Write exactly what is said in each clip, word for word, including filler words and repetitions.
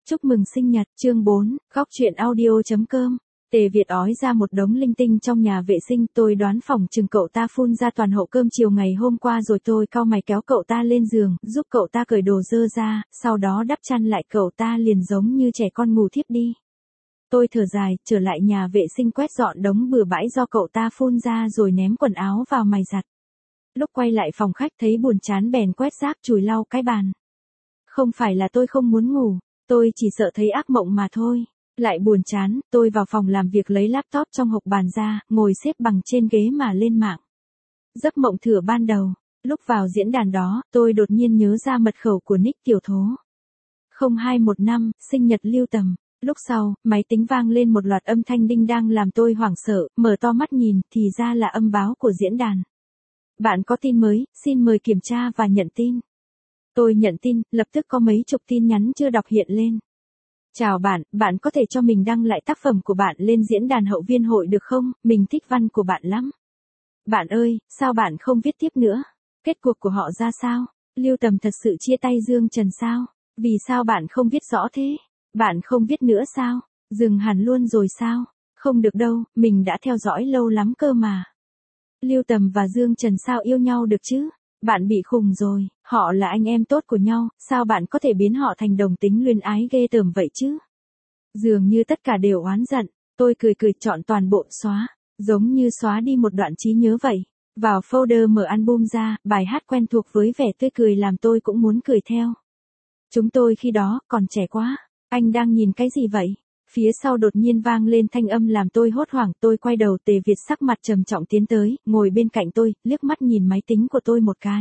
Chúc mừng sinh nhật, chương bốn, góc truyện audio.com. Tề Việt ói ra một đống linh tinh trong nhà vệ sinh, tôi đoán phòng chừng cậu ta phun ra toàn hậu cơm chiều ngày hôm qua rồi. Tôi cau mày kéo cậu ta lên giường, giúp cậu ta cởi đồ dơ ra, sau đó đắp chăn lại, cậu ta liền giống như trẻ con ngủ thiếp đi. Tôi thở dài, trở lại nhà vệ sinh quét dọn đống bừa bãi do cậu ta phun ra rồi ném quần áo vào mài giặt. Lúc quay lại phòng khách thấy buồn chán bèn quét rác chùi lau cái bàn. Không phải là tôi không muốn ngủ, tôi chỉ sợ thấy ác mộng mà thôi. Lại buồn chán, tôi vào phòng làm việc lấy laptop trong hộc bàn ra, ngồi xếp bằng trên ghế mà lên mạng. Giấc mộng thừa ban đầu, lúc vào diễn đàn đó, tôi đột nhiên nhớ ra mật khẩu của nick tiểu thố. không hai một năm, sinh nhật Lưu Tầm. Lúc sau, máy tính vang lên một loạt âm thanh đinh đang làm tôi hoảng sợ, mở to mắt nhìn, thì ra là âm báo của diễn đàn. Bạn có tin mới, xin mời kiểm tra và nhận tin. Tôi nhận tin, lập tức có mấy chục tin nhắn chưa đọc hiện lên. Chào bạn, bạn có thể cho mình đăng lại tác phẩm của bạn lên diễn đàn hậu viên hội được không? Mình thích văn của bạn lắm. Bạn ơi, sao bạn không viết tiếp nữa? Kết cuộc của họ ra sao? Lưu Tầm thật sự chia tay Dương Trần sao? Vì sao bạn không viết rõ thế? Bạn không viết nữa sao? Dừng hẳn luôn rồi sao? Không được đâu, mình đã theo dõi lâu lắm cơ mà. Lưu Tầm và Dương Trần sao yêu nhau được chứ? Bạn bị khùng rồi, họ là anh em tốt của nhau, sao bạn có thể biến họ thành đồng tính luyến ái ghê tởm vậy chứ? Dường như tất cả đều oán giận, tôi cười cười chọn toàn bộ xóa, giống như xóa đi một đoạn trí nhớ vậy. Vào folder mở album ra, bài hát quen thuộc với vẻ tươi cười làm tôi cũng muốn cười theo. Chúng tôi khi đó còn trẻ quá, anh đang nhìn cái gì vậy? Phía sau đột nhiên vang lên thanh âm làm tôi hốt hoảng, tôi quay đầu, Tề Việt sắc mặt trầm trọng tiến tới, ngồi bên cạnh tôi, liếc mắt nhìn máy tính của tôi một cái.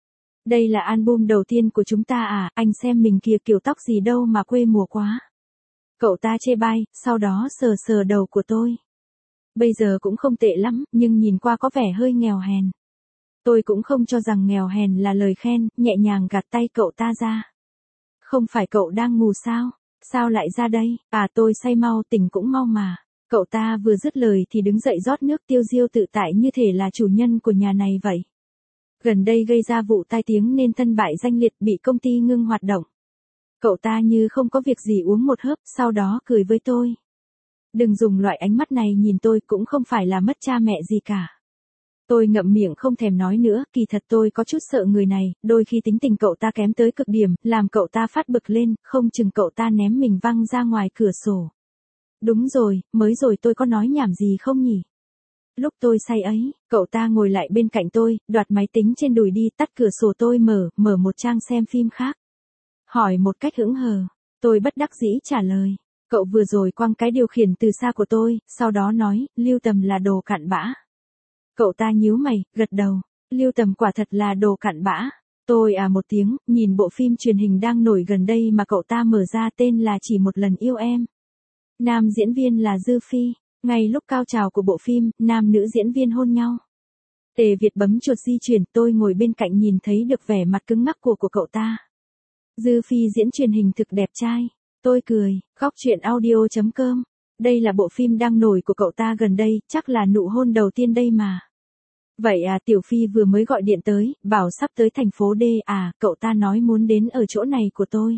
Đây là album đầu tiên của chúng ta à, anh xem mình kìa, kiểu tóc gì đâu mà quê mùa quá. Cậu ta chê bai, sau đó sờ sờ đầu của tôi. Bây giờ cũng không tệ lắm, nhưng nhìn qua có vẻ hơi nghèo hèn. Tôi cũng không cho rằng nghèo hèn là lời khen, nhẹ nhàng gạt tay cậu ta ra. Không phải cậu đang ngủ sao? Sao lại ra đây? À, tôi say mau, tỉnh cũng mau mà. Cậu ta vừa dứt lời thì đứng dậy rót nước, tiêu diêu tự tại như thể là chủ nhân của nhà này vậy. Gần đây gây ra vụ tai tiếng nên thân bại danh liệt, bị công ty ngưng hoạt động. Cậu ta như không có việc gì uống một hớp, sau đó cười với tôi. Đừng dùng loại ánh mắt này nhìn tôi, cũng không phải là mất cha mẹ gì cả. Tôi ngậm miệng không thèm nói nữa, kỳ thật tôi có chút sợ người này, đôi khi tính tình cậu ta kém tới cực điểm, làm cậu ta phát bực lên, không chừng cậu ta ném mình văng ra ngoài cửa sổ. Đúng rồi, mới rồi tôi có nói nhảm gì không nhỉ? Lúc tôi say ấy, cậu ta ngồi lại bên cạnh tôi, đoạt máy tính trên đùi đi, tắt cửa sổ, tôi mở, mở một trang xem phim khác. Hỏi một cách hững hờ, tôi bất đắc dĩ trả lời. Cậu vừa rồi quăng cái điều khiển từ xa của tôi, sau đó nói, Lưu Tầm là đồ cặn bã. Cậu ta nhíu mày, gật đầu, Lưu Tầm quả thật là đồ cặn bã. Tôi à một tiếng, nhìn bộ phim truyền hình đang nổi gần đây mà cậu ta mở ra, tên là Chỉ Một Lần Yêu Em. Nam diễn viên là Dư Phi, ngay lúc cao trào của bộ phim, nam nữ diễn viên hôn nhau. Tề Việt bấm chuột di chuyển, tôi ngồi bên cạnh nhìn thấy được vẻ mặt cứng ngắc của của cậu ta. Dư Phi diễn truyền hình thực đẹp trai. Tôi cười, góc truyện audio.com. Đây là bộ phim đang nổi của cậu ta gần đây, chắc là nụ hôn đầu tiên đây mà. Vậy à, Tiểu Phi vừa mới gọi điện tới, bảo sắp tới thành phố D à, cậu ta nói muốn đến ở chỗ này của tôi.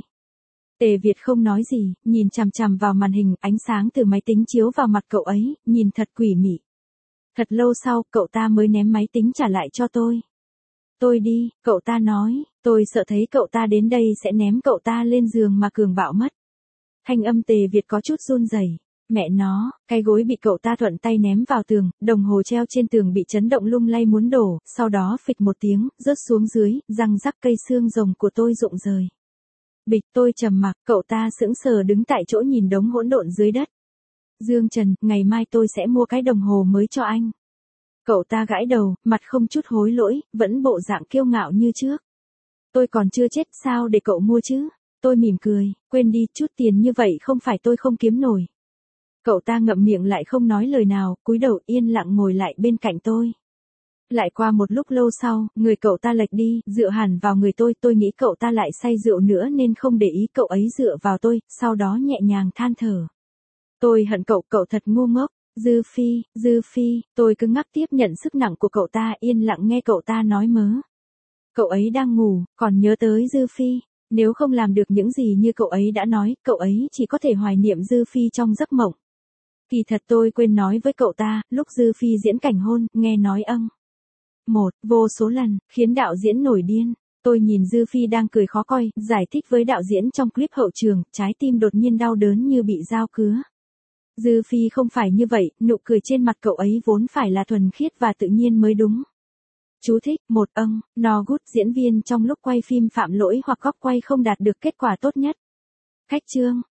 Tề Việt không nói gì, nhìn chằm chằm vào màn hình, ánh sáng từ máy tính chiếu vào mặt cậu ấy, nhìn thật quỷ mị. Thật lâu sau, cậu ta mới ném máy tính trả lại cho tôi. Tôi đi, cậu ta nói, tôi sợ thấy cậu ta đến đây sẽ ném cậu ta lên giường mà cường bạo mất. Thanh âm Tề Việt có chút run rẩy. Mẹ nó, cái gối bị cậu ta thuận tay ném vào tường, đồng hồ treo trên tường bị chấn động lung lay muốn đổ, sau đó phịch một tiếng, rớt xuống dưới, răng rắc, cây xương rồng của tôi rụng rời. Bịch, tôi trầm mặc, cậu ta sững sờ đứng tại chỗ nhìn đống hỗn độn dưới đất. Dương Trần, ngày mai tôi sẽ mua cái đồng hồ mới cho anh. Cậu ta gãi đầu, mặt không chút hối lỗi, vẫn bộ dạng kiêu ngạo như trước. Tôi còn chưa chết, sao để cậu mua chứ? Tôi mỉm cười, quên đi, chút tiền như vậy không phải tôi không kiếm nổi. Cậu ta ngậm miệng lại không nói lời nào, cúi đầu yên lặng ngồi lại bên cạnh tôi. Lại qua một lúc lâu sau, người cậu ta lệch đi, dựa hẳn vào người tôi, tôi nghĩ cậu ta lại say rượu nữa nên không để ý, cậu ấy dựa vào tôi, sau đó nhẹ nhàng than thở. Tôi hận cậu, cậu thật ngu ngốc. Dư Phi, Dư Phi, tôi cứng ngắc tiếp nhận sức nặng của cậu ta, yên lặng nghe cậu ta nói mớ. Cậu ấy đang ngủ, còn nhớ tới Dư Phi. Nếu không làm được những gì như cậu ấy đã nói, cậu ấy chỉ có thể hoài niệm Dư Phi trong giấc mộng. Kỳ thật tôi quên nói với cậu ta, lúc Dư Phi diễn cảnh hôn, nghe nói âng. Một, vô số lần, khiến đạo diễn nổi điên. Tôi nhìn Dư Phi đang cười khó coi, giải thích với đạo diễn trong clip hậu trường, trái tim đột nhiên đau đớn như bị dao cứa. Dư Phi không phải như vậy, nụ cười trên mặt cậu ấy vốn phải là thuần khiết và tự nhiên mới đúng. Chú thích, một âng, no good diễn viên trong lúc quay phim phạm lỗi hoặc góc quay không đạt được kết quả tốt nhất. Khách chương.